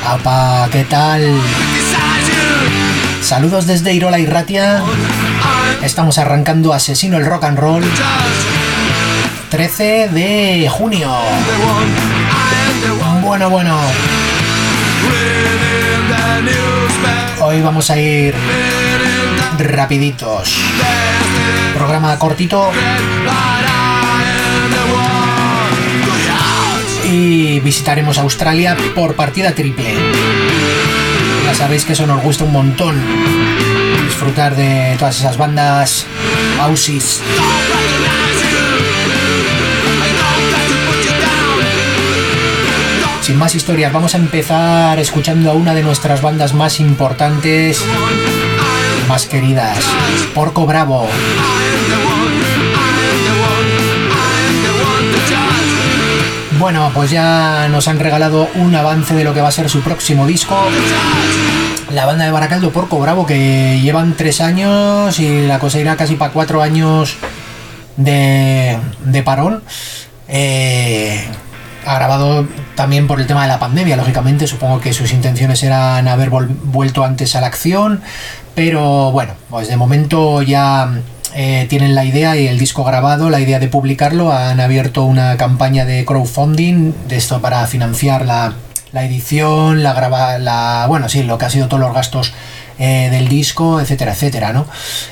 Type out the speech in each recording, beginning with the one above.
Apa, ¿qué tal? Saludos desde Irola y Ratia. Estamos arrancando Asesino el Rock and Roll. 13 de junio. Bueno. Hoy vamos a ir rapiditos. Programa cortito. Y visitaremos Australia por partida triple. Ya sabéis que eso nos gusta un montón. Disfrutar de todas esas bandas aussies. Sin más historias, vamos a empezar escuchando a una de nuestras bandas más importantes, más queridas, Porco Bravo. Bueno, pues ya nos han regalado un avance de lo que va a ser su próximo disco. La banda de Baracaldo, Porco Bravo, que llevan 3 años y la cosa irá casi para 4 años de parón. Ha grabado también por el tema de la pandemia, lógicamente. Supongo que sus intenciones eran haber vuelto antes a la acción, pero bueno, pues de momento ya tienen la idea y el disco grabado, la idea de publicarlo. Han abierto una campaña de crowdfunding de esto para financiar la edición, lo que ha sido todos los gastos del disco, etcétera, ¿no?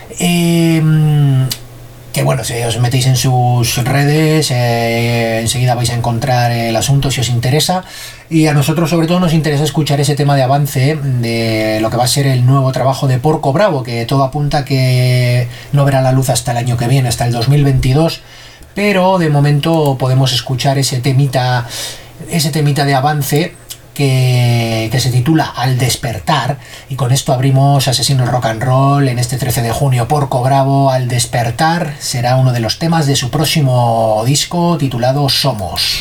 Que bueno, si os metéis en sus redes, enseguida vais a encontrar el asunto si os interesa. Y a nosotros sobre todo nos interesa escuchar ese tema de avance de lo que va a ser el nuevo trabajo de Porco Bravo, que todo apunta que no verá la luz hasta el año que viene, hasta el 2022. Pero de momento podemos escuchar ese temita de avance que se titula Al Despertar, y con esto abrimos Asesino el Rock and Roll en este 13 de junio. Porco Bravo, Al Despertar, será uno de los temas de su próximo disco titulado Somos.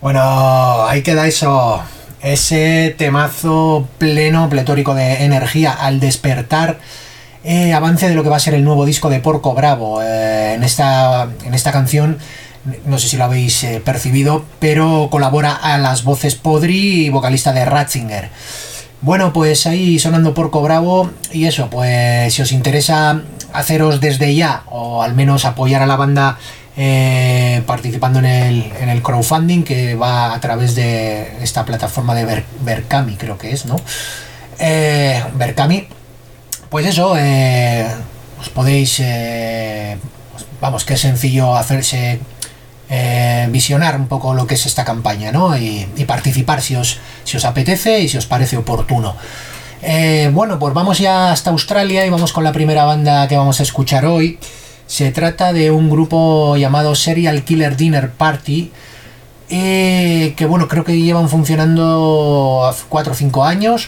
Bueno, ahí queda eso. Ese temazo pleno, pletórico de energía al despertar. Avance de lo que va a ser el nuevo disco de Porco Bravo. En esta canción, no sé si lo habéis percibido, pero colabora a las voces Podri, vocalista de Ratzinger. Bueno, pues ahí sonando Porco Bravo, y eso, pues si os interesa haceros desde ya, o al menos apoyar a la banda participando en el crowdfunding que va a través de esta plataforma de Berkami, creo que es, ¿no? Berkami, pues eso, os podéis, vamos, que es sencillo hacerse visionar un poco lo que es esta campaña, ¿no? Y participar si os apetece y si os parece oportuno. Bueno, pues vamos ya hasta Australia y vamos con la primera banda que vamos a escuchar hoy. Se trata de un grupo llamado Serial Killer Dinner Party, que bueno, creo que llevan funcionando 4 o 5 años.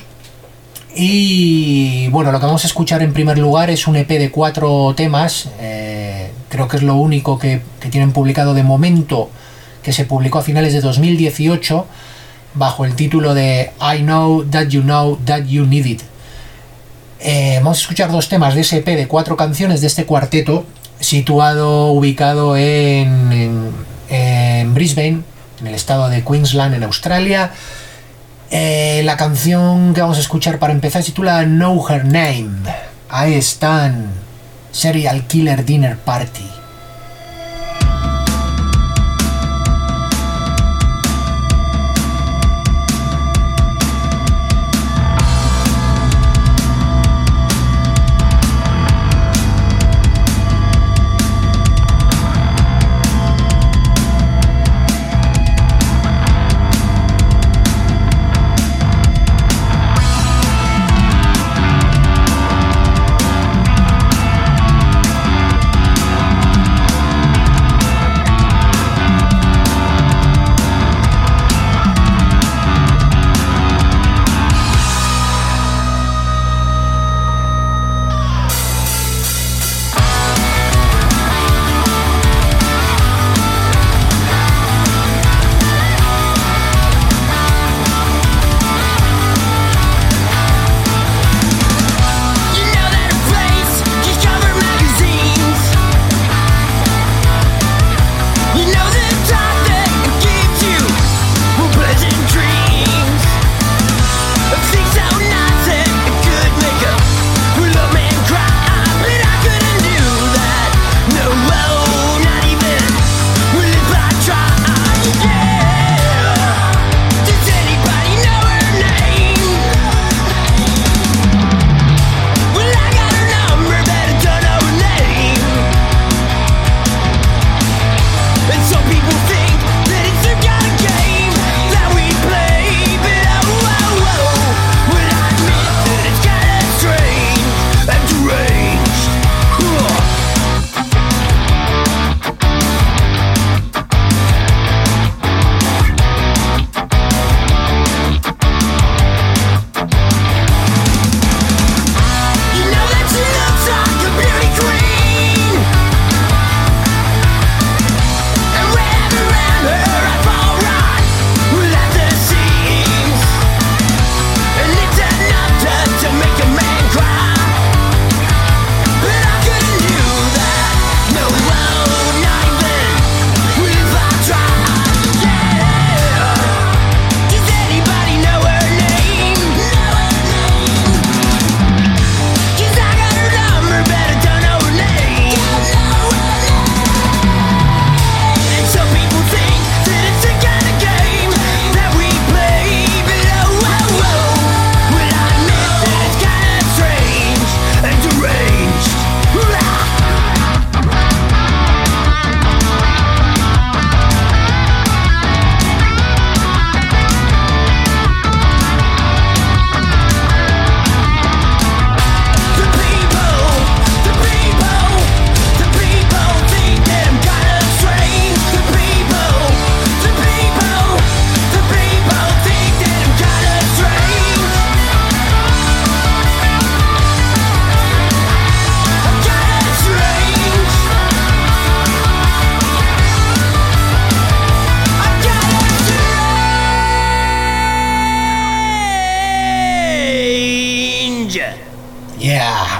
Y bueno, lo que vamos a escuchar en primer lugar es un EP de 4 temas. Creo que es lo único que tienen publicado de momento, que se publicó a finales de 2018 bajo el título de I Know That You Need It. Vamos a escuchar 2 temas de ese EP de 4 canciones de este cuarteto ubicado en Brisbane, en el estado de Queensland, en Australia. La canción que vamos a escuchar para empezar se titula Know Her Name. Ahí están, Serial Killer Dinner Party.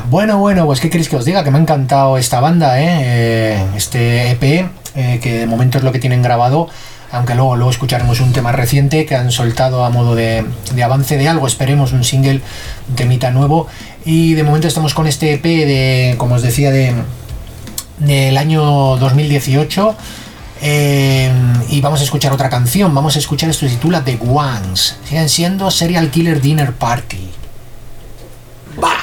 Bueno, pues qué queréis que os diga, que me ha encantado esta banda, este EP, que de momento es lo que tienen grabado, aunque luego escucharemos un tema reciente que han soltado a modo de avance de algo, esperemos un single, un temita nuevo, y de momento estamos con este EP de, como os decía, del año 2018. Y vamos a escuchar otra canción. Vamos a escuchar, esto se titula The Ones. Siguen siendo Serial Killer Dinner Party. ¡Bah!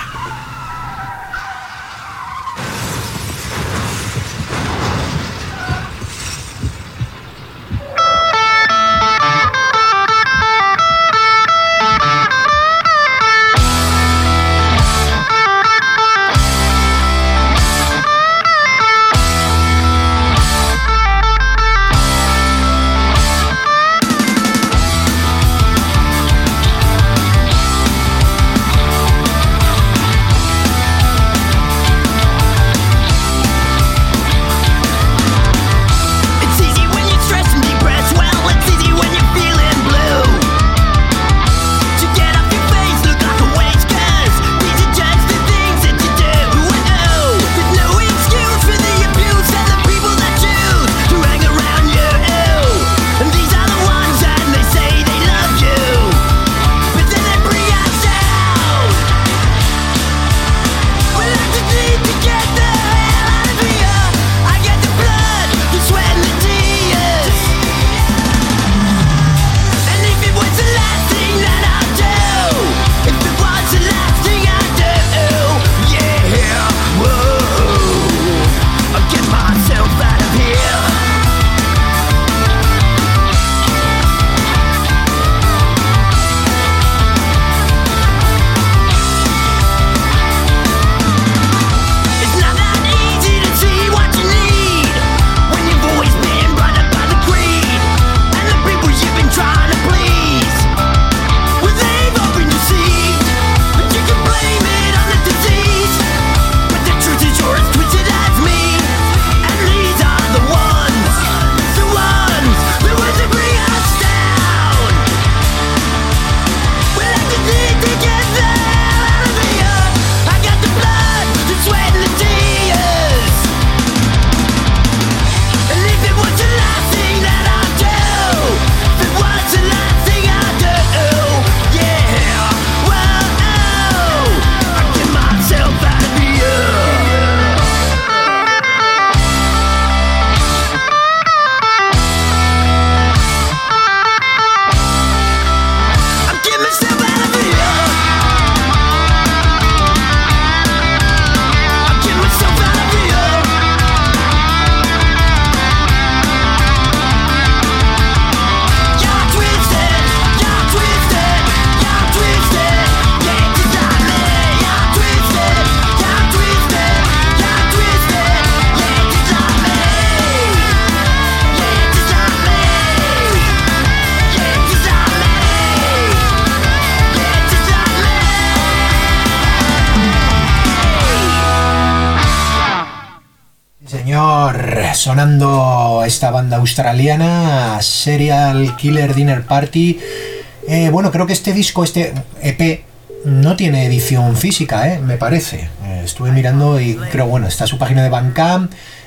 Sonando esta banda australiana, Serial Killer Dinner Party. Bueno, creo que este disco, este EP, no tiene edición física, me parece. Estuve mirando y creo, bueno, está su página de Bandcamp,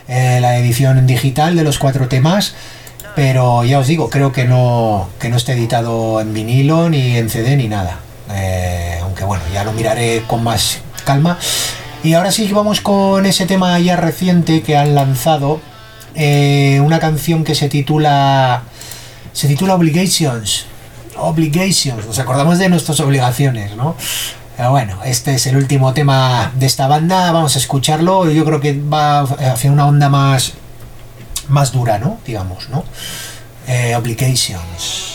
la edición digital de los 4 temas, pero ya os digo, creo que no está editado en vinilo, ni en CD, ni nada. Aunque bueno, ya lo miraré con más calma. Y ahora sí vamos con ese tema ya reciente que han lanzado, una canción que se titula Obligations. Nos acordamos de nuestras obligaciones, ¿no? Pero bueno, este es el último tema de esta banda, vamos a escucharlo. Yo creo que va hacia una onda más dura, ¿no? Digamos, ¿no? Obligations.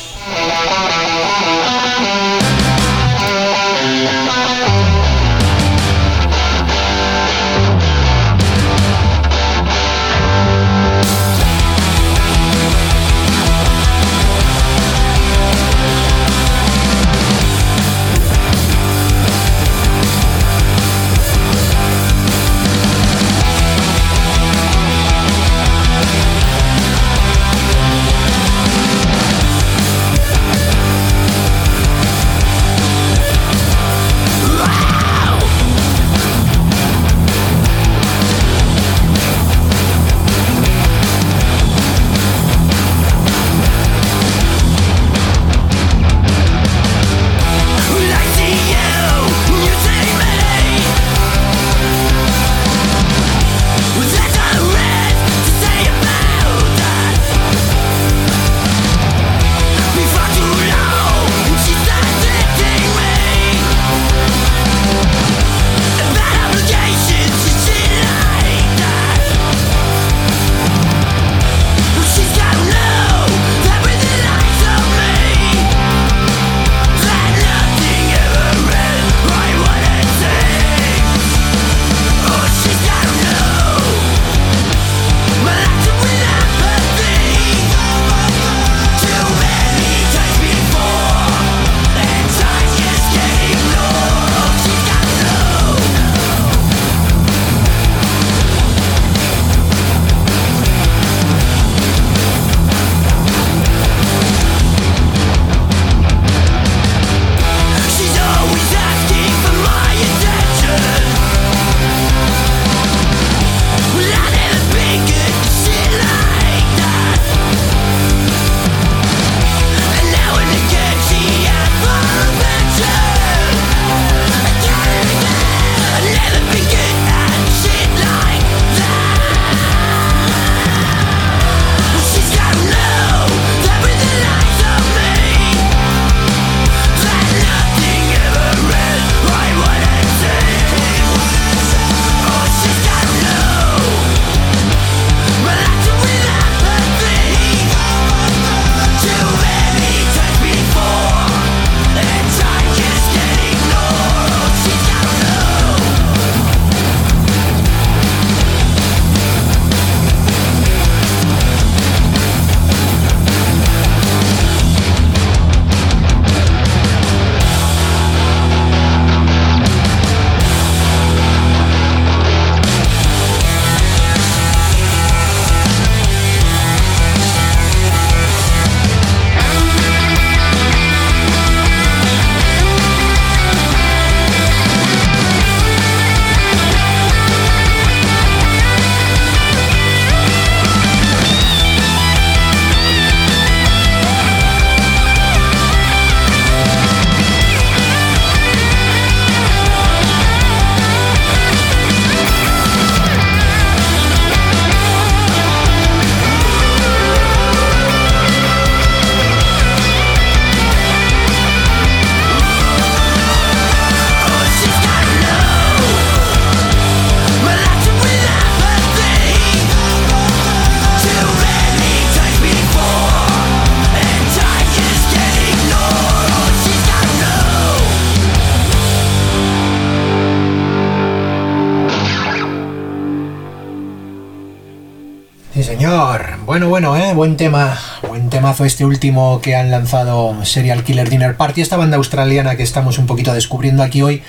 Sí, señor. Bueno, buen tema. Buen temazo este último que han lanzado Serial Killer Dinner Party, esta banda australiana que estamos un poquito descubriendo aquí hoy.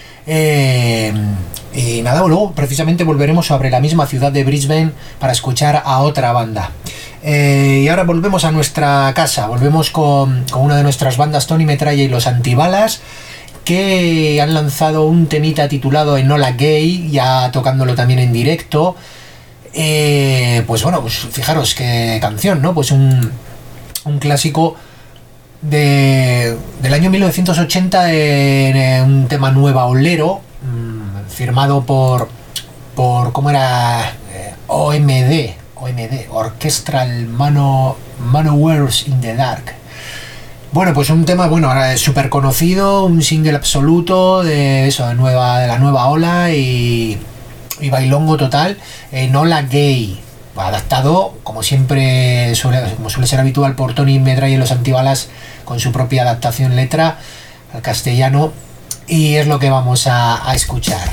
Y nada, luego precisamente volveremos sobre la misma ciudad de Brisbane para escuchar a otra banda. Y ahora volvemos a nuestra casa, volvemos con una de nuestras bandas, Tony Metralla y los Antibalas, que han lanzado un temita titulado Enola Gay, ya tocándolo también en directo. Pues fijaros qué canción, ¿no? Pues un clásico del año 1980, un tema nueva olero, firmado por ¿cómo era? OMD, Orchestral Manowares in the Dark. Bueno, pues un tema, ahora es súper conocido, un single absoluto de eso, de la nueva ola y bailongo total. Enola Gay, adaptado como siempre como suele ser habitual por Tony Metralla y los Antibalas, con su propia adaptación letra al castellano, y es lo que vamos a escuchar.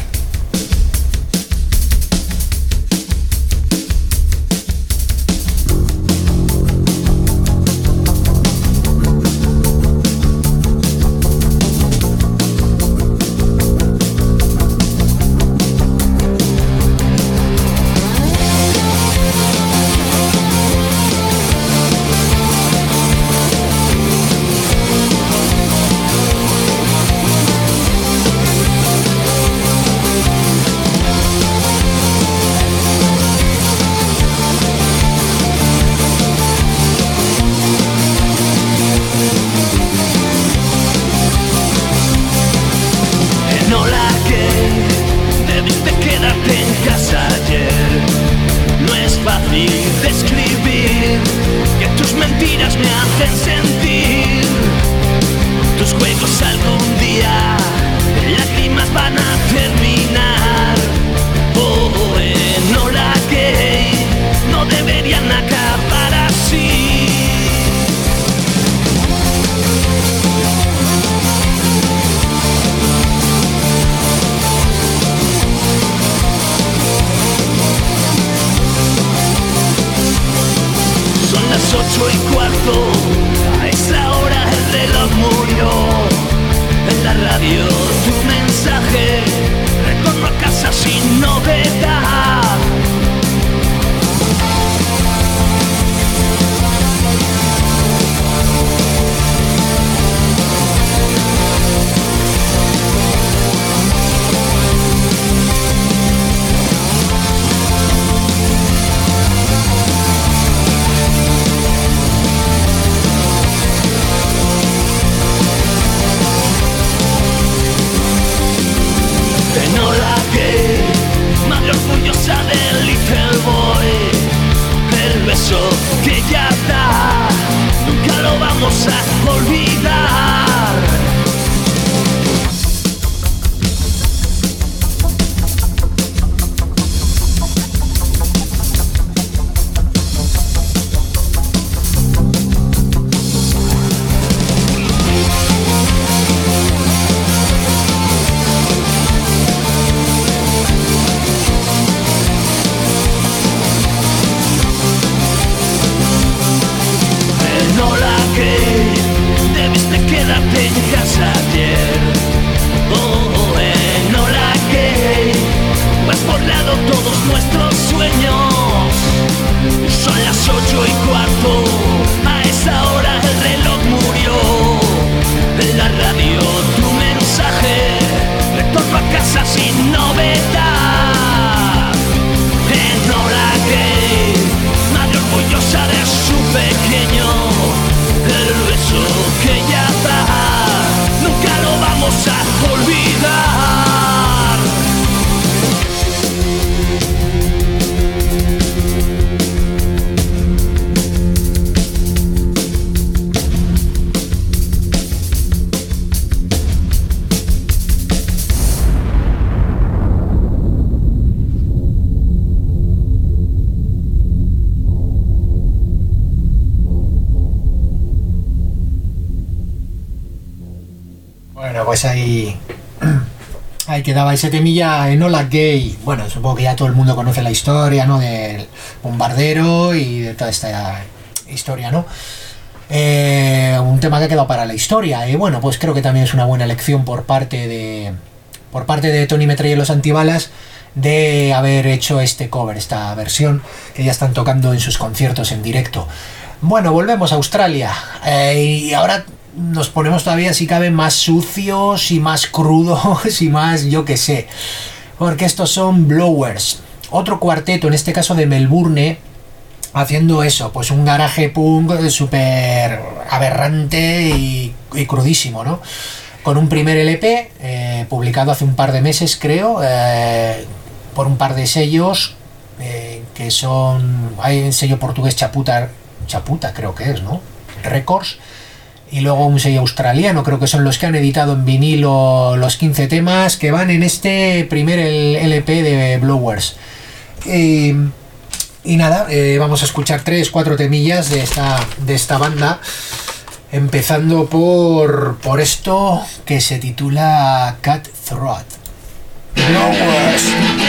Pues ahí Ahí quedaba ese temilla Enola Gay. Bueno, supongo que ya todo el mundo conoce la historia, ¿no? Del bombardero y de toda esta historia, ¿no? Un tema que ha quedado para la historia. Y bueno, pues creo que también es una buena elección por parte de Tony Metralla y los Antibalas de haber hecho este cover, esta versión que ya están tocando en sus conciertos en directo. Bueno, volvemos a Australia. Y ahora nos ponemos todavía, si cabe, más sucios y más crudos y más yo que sé, porque estos son Blowers, otro cuarteto, en este caso de Melbourne, haciendo eso, pues un garaje punk súper aberrante y crudísimo, ¿no? Con un primer LP publicado hace un par de meses, creo, por un par de sellos que son, hay un sello portugués Chaputa creo que es, ¿no? Records. Y luego un sello australiano, creo que son los que han editado en vinilo los 15 temas que van en este primer LP de Blowers. Y nada, vamos a escuchar 3-4 temillas de esta banda, empezando por esto que se titula Cutthroat. Blowers.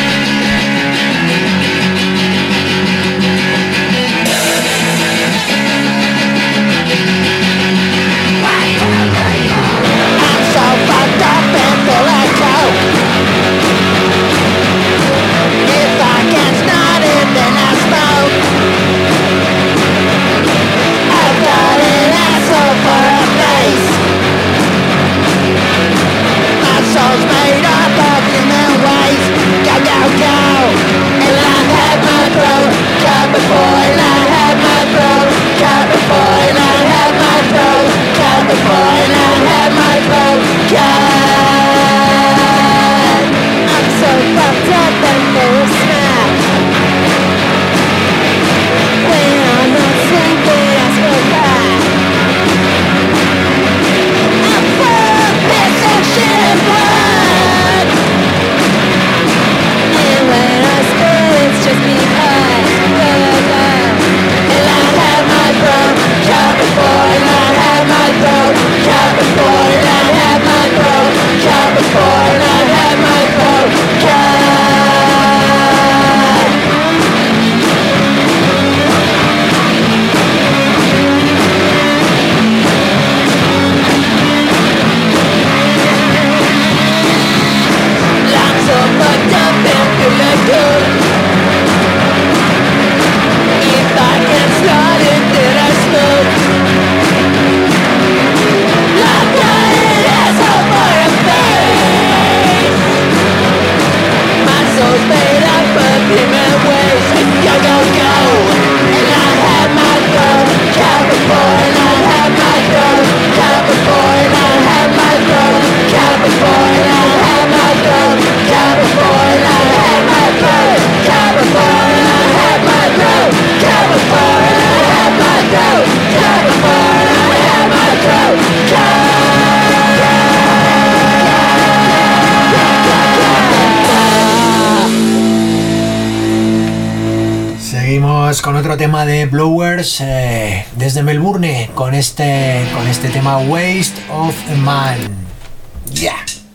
Con otro tema de Blowers desde Melbourne, con este tema Waste of a Man. Yeah.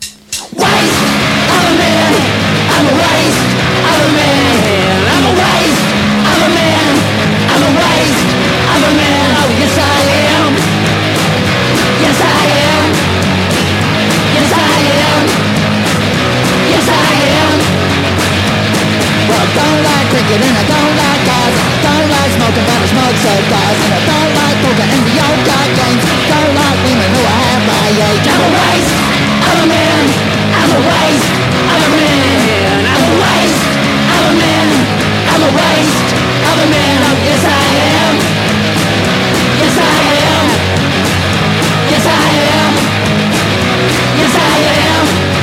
Waste of a man, I'm a waste of a man, I'm a waste of a man, I'm a waste of a man. Oh yes I am, yes I am, yes I am, yes I am. Well, I don't like cricket and I don't like cars, don't like smoking but I smoke cigars, and I don't like poker and the old card games, don't like women who I have my age. I'm a waste of a man, I'm a waste of a man, I'm a waste of a man, I'm a waste of a man. Oh yes I am, yes I am, yes I am, yes I am.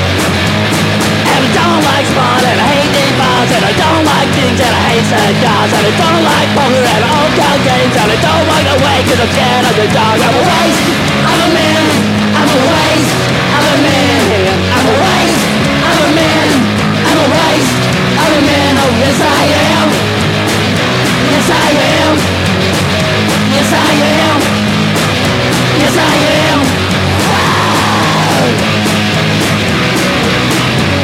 And I don't like sport and I hate deep bars, and I don't like things and I hate cigars, and I don't like poker and old card games, and I don't like the way cause I'm scared of the dark. I'm a waste of a man, I'm a waste of a man, I'm a waste of a man, I'm a waste of a man. Oh yes I am, yes I am, yes I am, yes I am. Wow.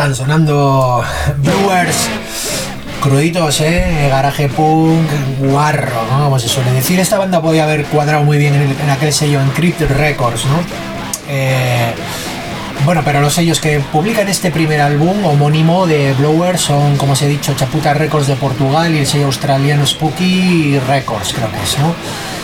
están sonando Blowers, cruditos, garaje punk, guarro, ¿no? Como se suele decir. Esta banda podía haber cuadrado muy bien en aquel sello Encrypted Records, ¿no? Bueno, pero los sellos que publican este primer álbum homónimo de Blowers son, como os he dicho, Chaputa Records de Portugal y el sello australiano Spooky Records, creo que es, ¿no?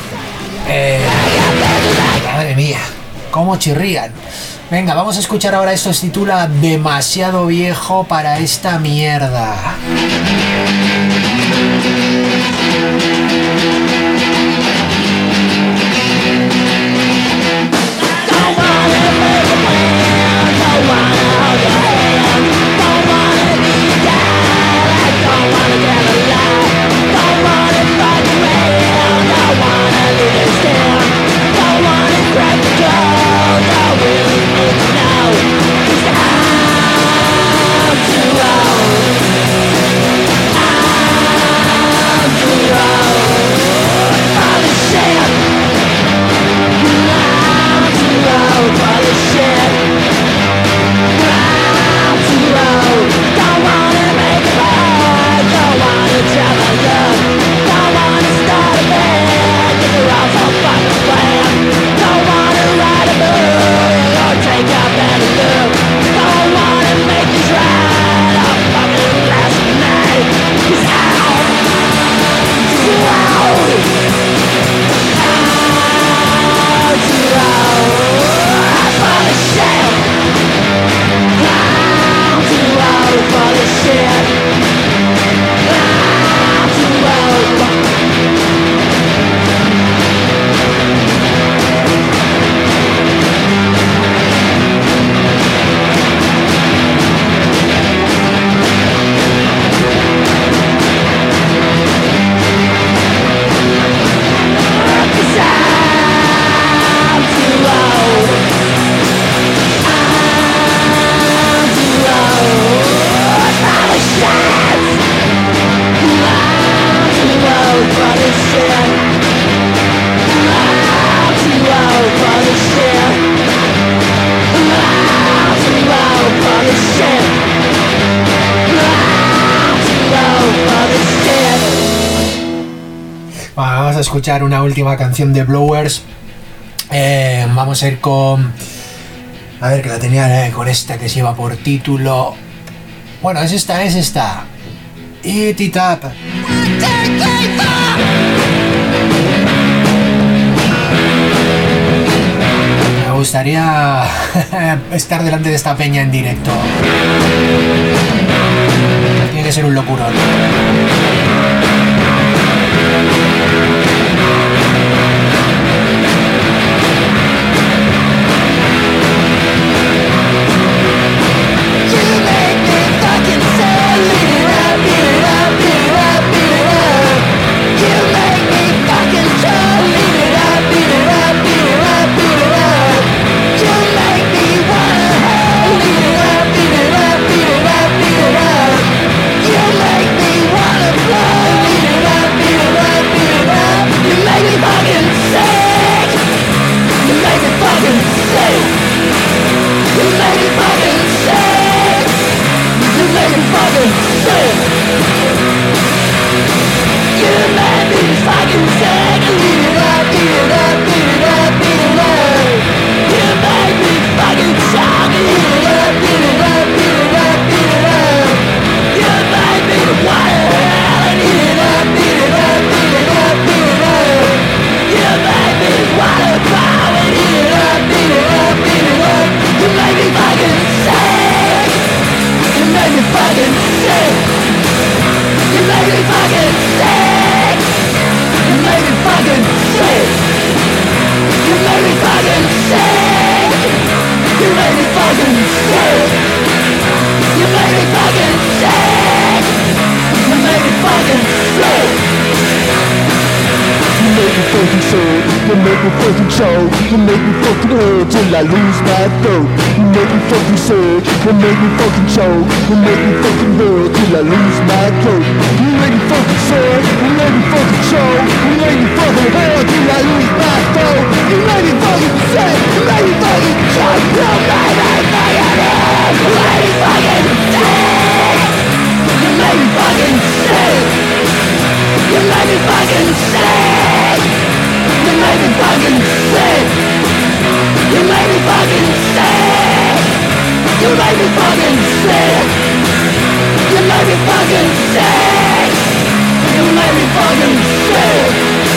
Madre mía, cómo chirrían. Venga, vamos a escuchar ahora esto, se titula Demasiado viejo para esta mierda. Vamos a escuchar una última canción de Blowers. Vamos a ir con... A ver, que la tenía con esta que se lleva por título... Bueno, es esta. Eat It Up. Me gustaría estar delante de esta peña en directo. Tiene que ser un locurón. You make me fucking choke. You make me fucking hurt till I lose my throat. You make me fucking sick, you make me fucking choke. You make me fucking hurt till I lose my throat. You make me fucking sick, you make me fucking choke. You make me fucking hurt till I lose my throat. You make me fucking sick, you make me fucking choke. You make me fucking hurt, you make me fucking sick. You make me fucking sick. You make me fucking sick. You make me fucking sick. You make me fucking sick. You make me fucking sick. You make me fucking sick. You make me fucking sick.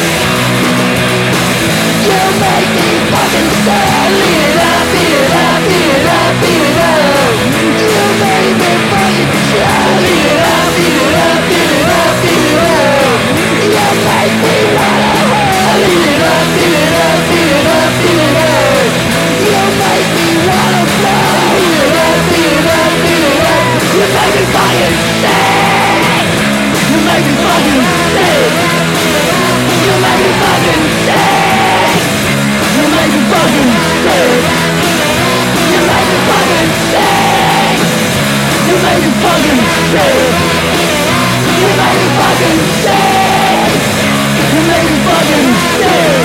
You make me fucking sick. Beat it up, beat it up, beat it up, beat it up. You make me fucking sick. Beat it up, beat it up, beat it up, beat it up. You make me wanna hurt. Beat it up, beat it up, beat it up, beat it up. You make me wanna fly. Beat it up, beat it up, beat it up. You make me fucking sick. You make me fucking sick. You make me fucking sick. You make me fucking sick. You make me fucking sick. You make me fucking sick. You make me fucking sick. You make me fucking sick.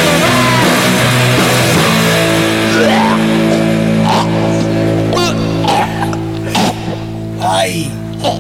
Ay.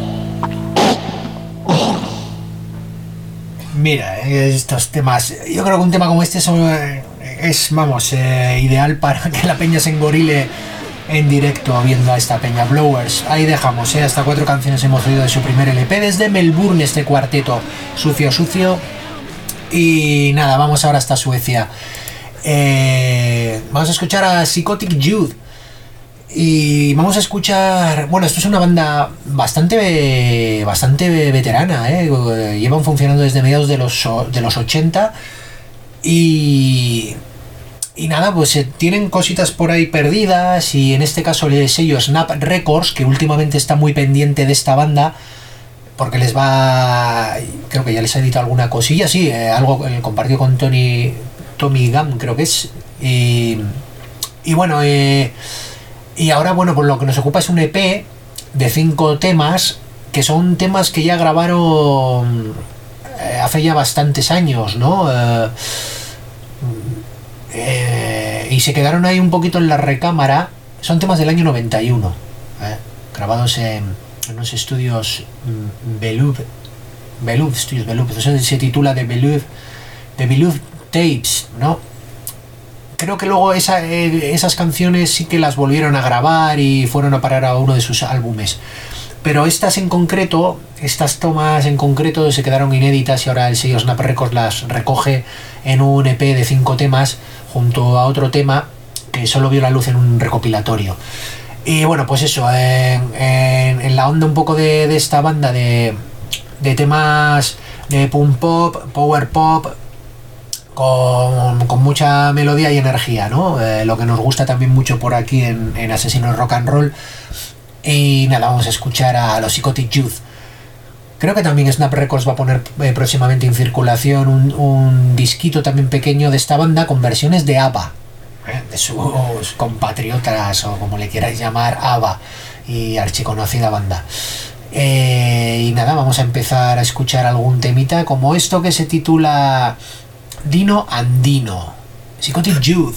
Mira, estos temas, yo creo que un tema como este es vamos, ideal para que la peña se engorile en directo viendo a esta peña. Blowers, ahí dejamos, hasta 4 canciones hemos oído de su primer LP desde Melbourne, este cuarteto Sucio Sucio. Y nada, vamos ahora hasta Suecia. Vamos a escuchar a Psychotic Youth. Y vamos a escuchar... Bueno, esto es una banda bastante veterana, llevan funcionando desde mediados de los 80. Y nada, pues tienen cositas por ahí perdidas. Y en este caso el sello Snap Records, que últimamente está muy pendiente de esta banda, porque les va... Creo que ya les ha editado alguna cosilla, sí, algo compartido con Tommy Gunn, creo que es. Y bueno, y ahora, bueno, pues lo que nos ocupa es un EP de 5 temas, que son temas que ya grabaron hace ya bastantes años, ¿no? Y se quedaron ahí un poquito en la recámara. Son temas del año 91, grabados en unos estudios Belouvd Studios, Belouvd. Eso se titula The Belouvd Tapes, ¿no? Creo que luego esas canciones sí que las volvieron a grabar y fueron a parar a uno de sus álbumes. Pero estas tomas en concreto se quedaron inéditas y ahora el sello Snap Records las recoge en un EP de 5 temas junto a otro tema que solo vio la luz en un recopilatorio. Y bueno, pues eso, en la onda un poco de esta banda de temas de punk pop, power pop, con mucha melodía y energía, ¿no? Lo que nos gusta también mucho por aquí en Asesinos Rock and Roll. Y nada, vamos a escuchar a los Psychotic Youth. Creo que también Snap Records va a poner próximamente en circulación un disquito también pequeño de esta banda con versiones de ABBA, de sus compatriotas o como le queráis llamar, ABBA, y archiconocida banda. Y nada, vamos a empezar a escuchar algún temita como esto que se titula Dino Andino, Psychotic Youth.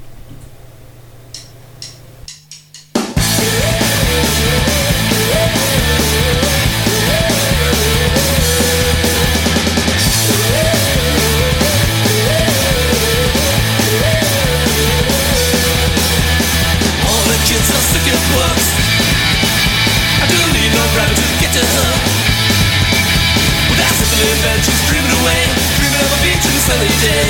Sunny day.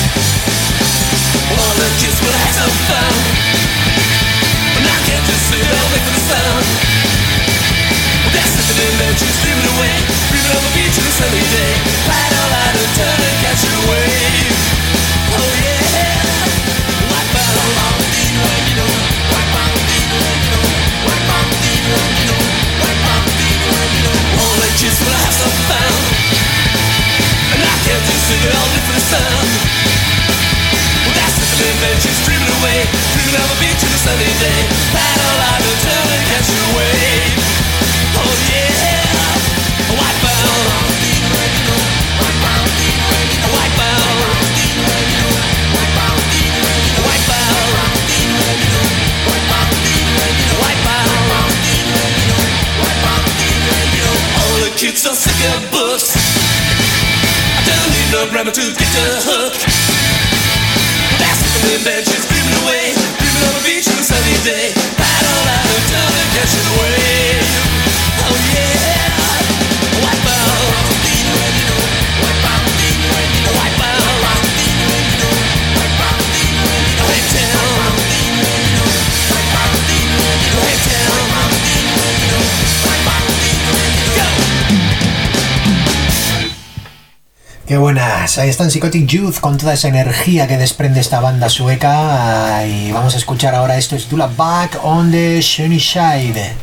All the kids will have some fun, but I can't just sit down wait for the sun. Well, they're slipping in their jeans, dreaming away, dreaming on the beach on a sunny day. Paddle out and turn and catch a wave. Oh yeah. Wipe out all the Dino, wipe out Dino, wipe out Dino, wipe out Dino. All the kids will have some fun, and I can't just sit down wait for the sun. Well, that's the feeling day. Paddle out and turn and catch your wave. Oh yeah, wipe out, wipe out, wipe out, wipe out. All the kids are sick of books. I don't need no grammar to get a hook. That's what the benches dreaming away, dreaming on the beach on a sunny day. Paddle out and turn and catch his wave. Oh yeah, wipe out, wipe out, wipe out. Hey town, hey town, go. Qué buenas, ahí están Psychotic Youth con toda esa energía que desprende esta banda sueca. Y vamos a escuchar ahora esto, es Dula Back on the Sunny Side.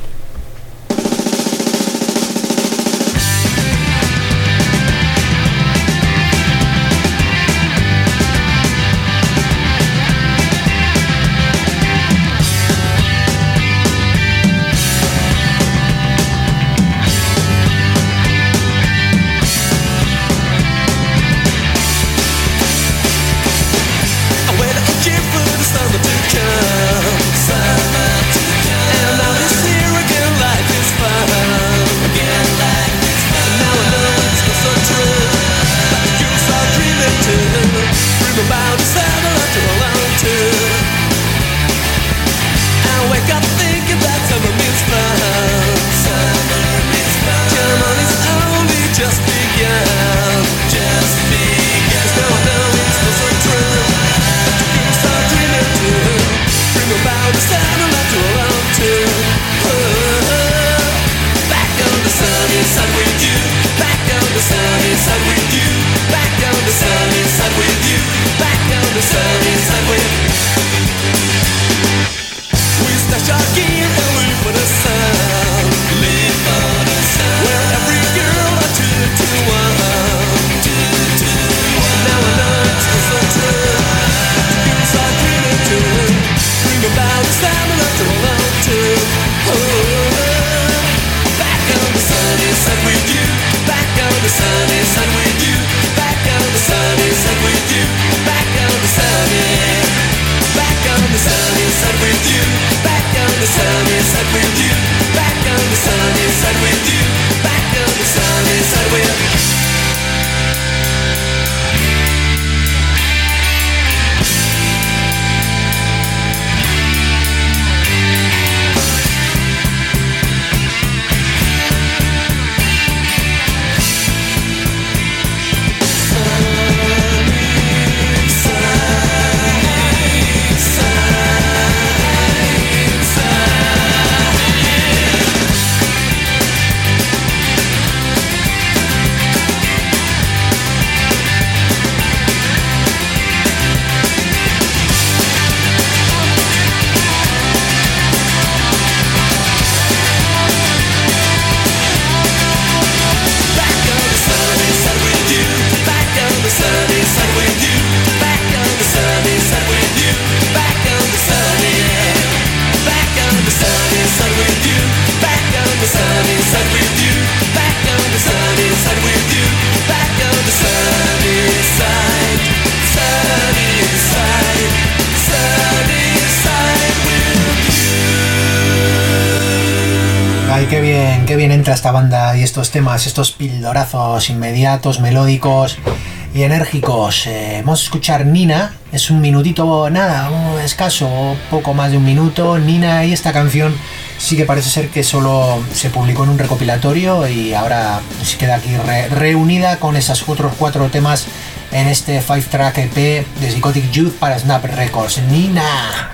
Qué bien entra esta banda y estos temas, estos pildorazos inmediatos, melódicos y enérgicos. Vamos a escuchar Nina, es un minutito, nada, escaso, poco más de un minuto. Nina, y esta canción sí que parece ser que solo se publicó en un recopilatorio y ahora se queda aquí reunida con esos otros 4 temas en este 5-track EP de Psychotic Youth para Snap Records. Nina.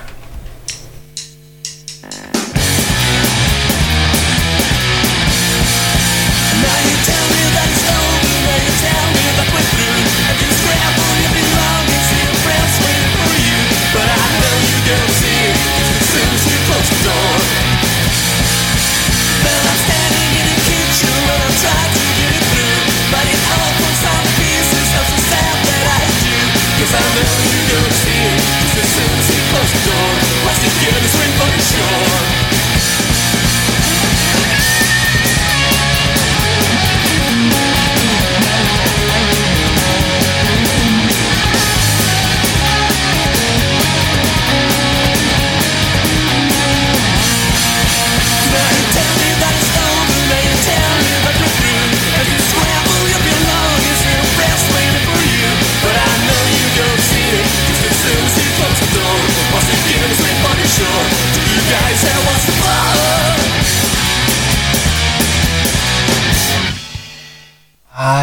Cause I know you're gonna see it, just as soon as you close the door. Watch the goodness ring for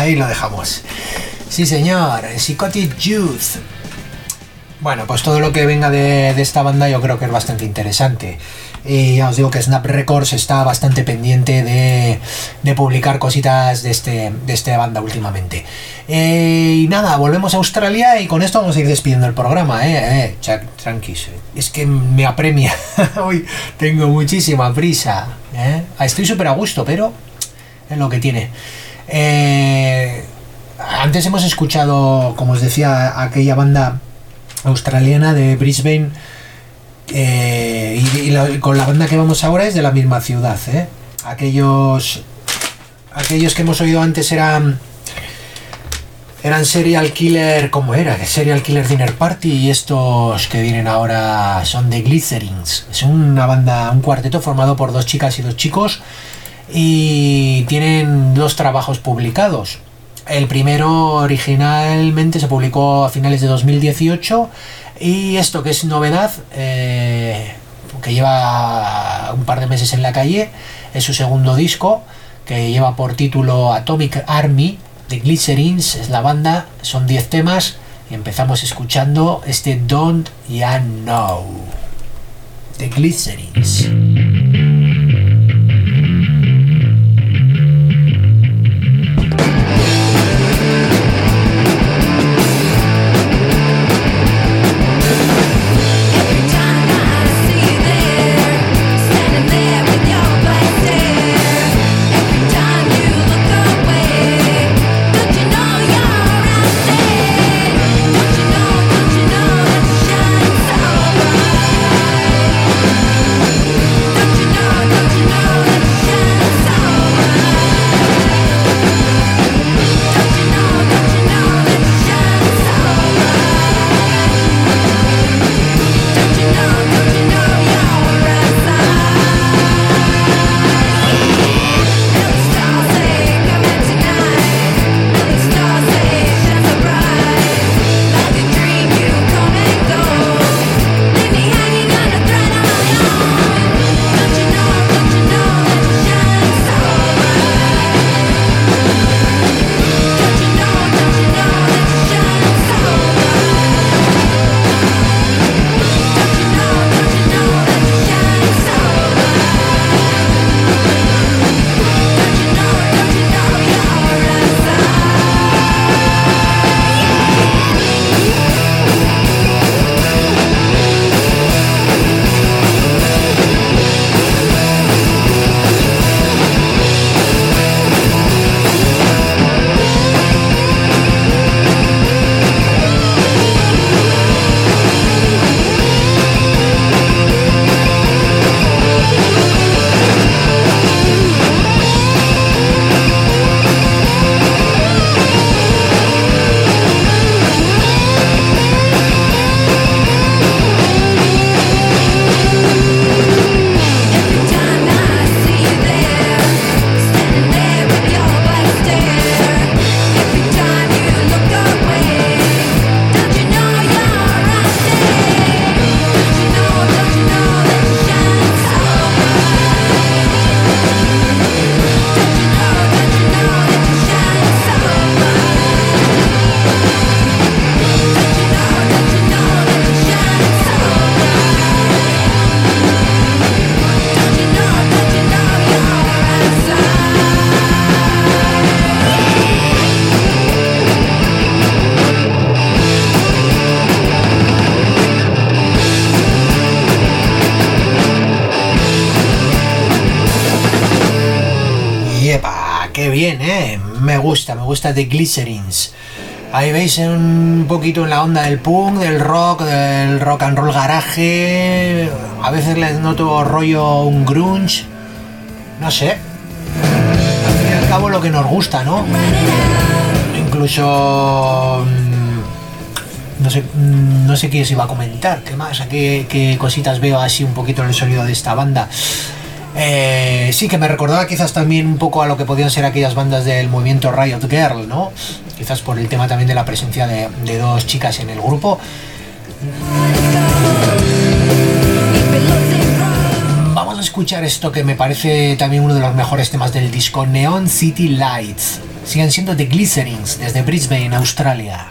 Ahí lo dejamos. Sí, señor. Psychotic Youth. Bueno, pues todo lo que venga de esta banda yo creo que es bastante interesante. Y ya os digo que Snap Records está bastante pendiente de publicar cositas de esta banda últimamente. Y nada, volvemos a Australia y con esto vamos a ir despidiendo el programa. Tranquis, es que me apremia. Hoy tengo muchísima prisa. Estoy súper a gusto, pero es lo que tiene. Antes hemos escuchado, como os decía, aquella banda australiana de Brisbane, con la banda que vamos ahora es de la misma ciudad. Aquellos que hemos oído antes eran Serial Killer, ¿cómo era? Serial Killer Dinner Party, y estos que vienen ahora son The Glycerins. Es una banda, un cuarteto formado por 2 chicas y 2 chicos, y tienen 2 trabajos publicados. El primero originalmente se publicó a finales de 2018, y esto que es novedad, que lleva un par de meses en la calle, es su segundo disco, que lleva por título Atomic Army. The Glycerins es la banda, son 10 temas, y empezamos escuchando este Don't Ya Know. The Glycerins. Qué bien, me gusta The Glycerins. Ahí veis un poquito en la onda del punk, del rock and roll garaje. A veces les noto rollo un grunge. No sé. Al fin y al cabo lo que nos gusta, ¿no? Incluso... No sé qué os iba a comentar. ¿Qué más? ¿Qué cositas veo así un poquito en el sonido de esta banda? Sí, que me recordaba quizás también un poco a lo que podían ser aquellas bandas del movimiento Riot Girl, ¿no? Quizás por el tema también de la presencia de 2 chicas en el grupo. Vamos a escuchar esto que me parece también uno de los mejores temas del disco, Neon City Lights. Siguen siendo The Glycerins desde Brisbane, Australia.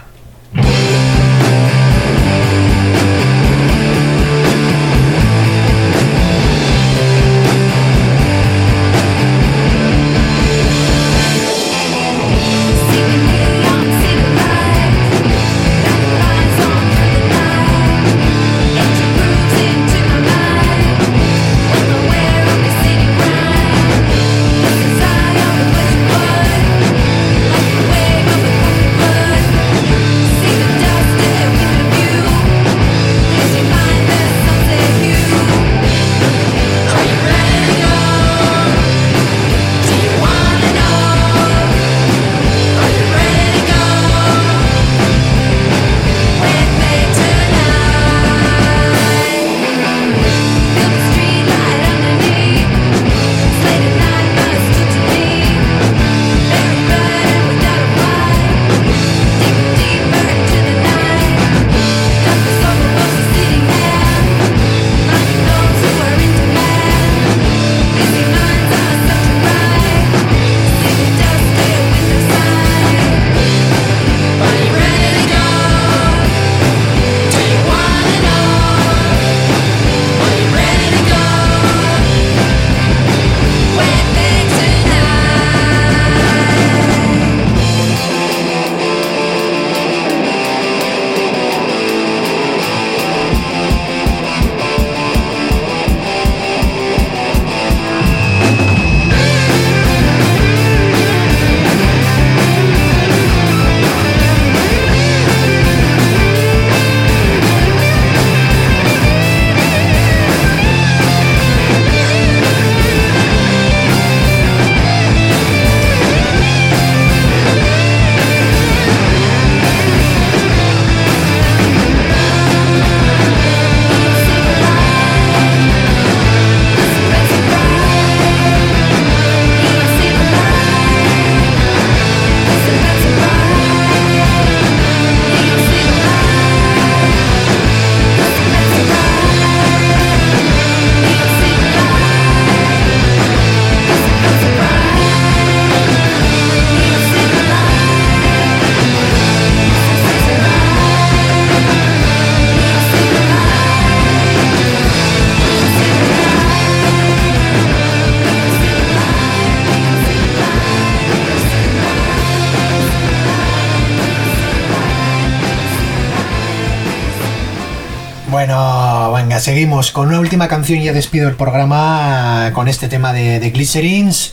Bueno, venga, seguimos con una última canción y ya despido el programa con este tema de Glycerins.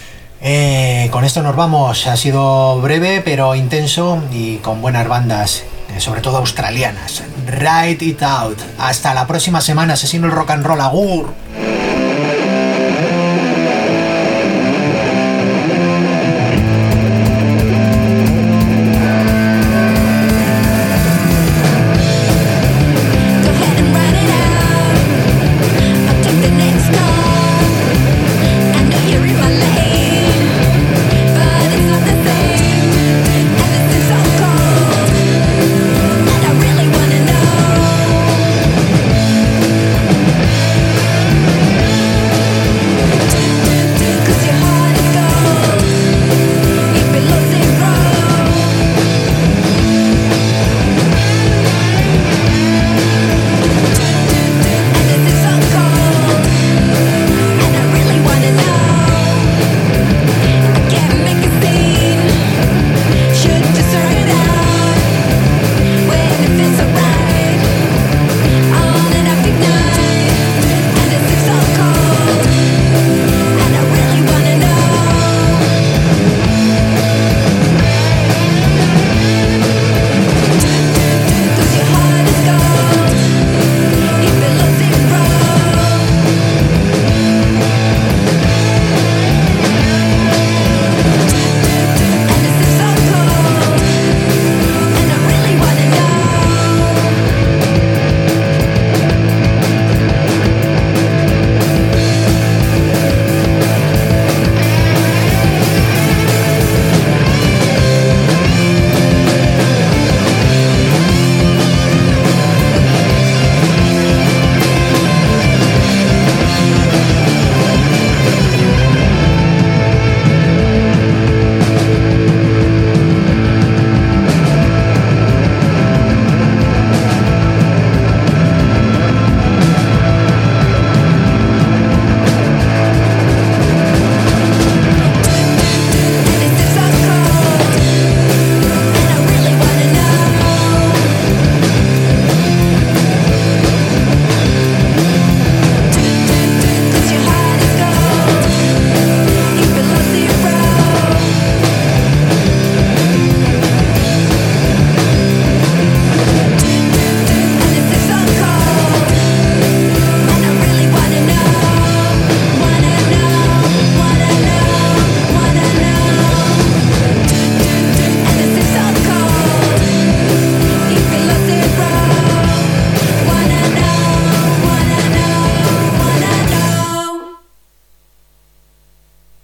Con esto nos vamos. Ha sido breve pero intenso y con buenas bandas, sobre todo australianas. Ride It Out. Hasta la próxima semana. Asesino el rock and roll. Agur.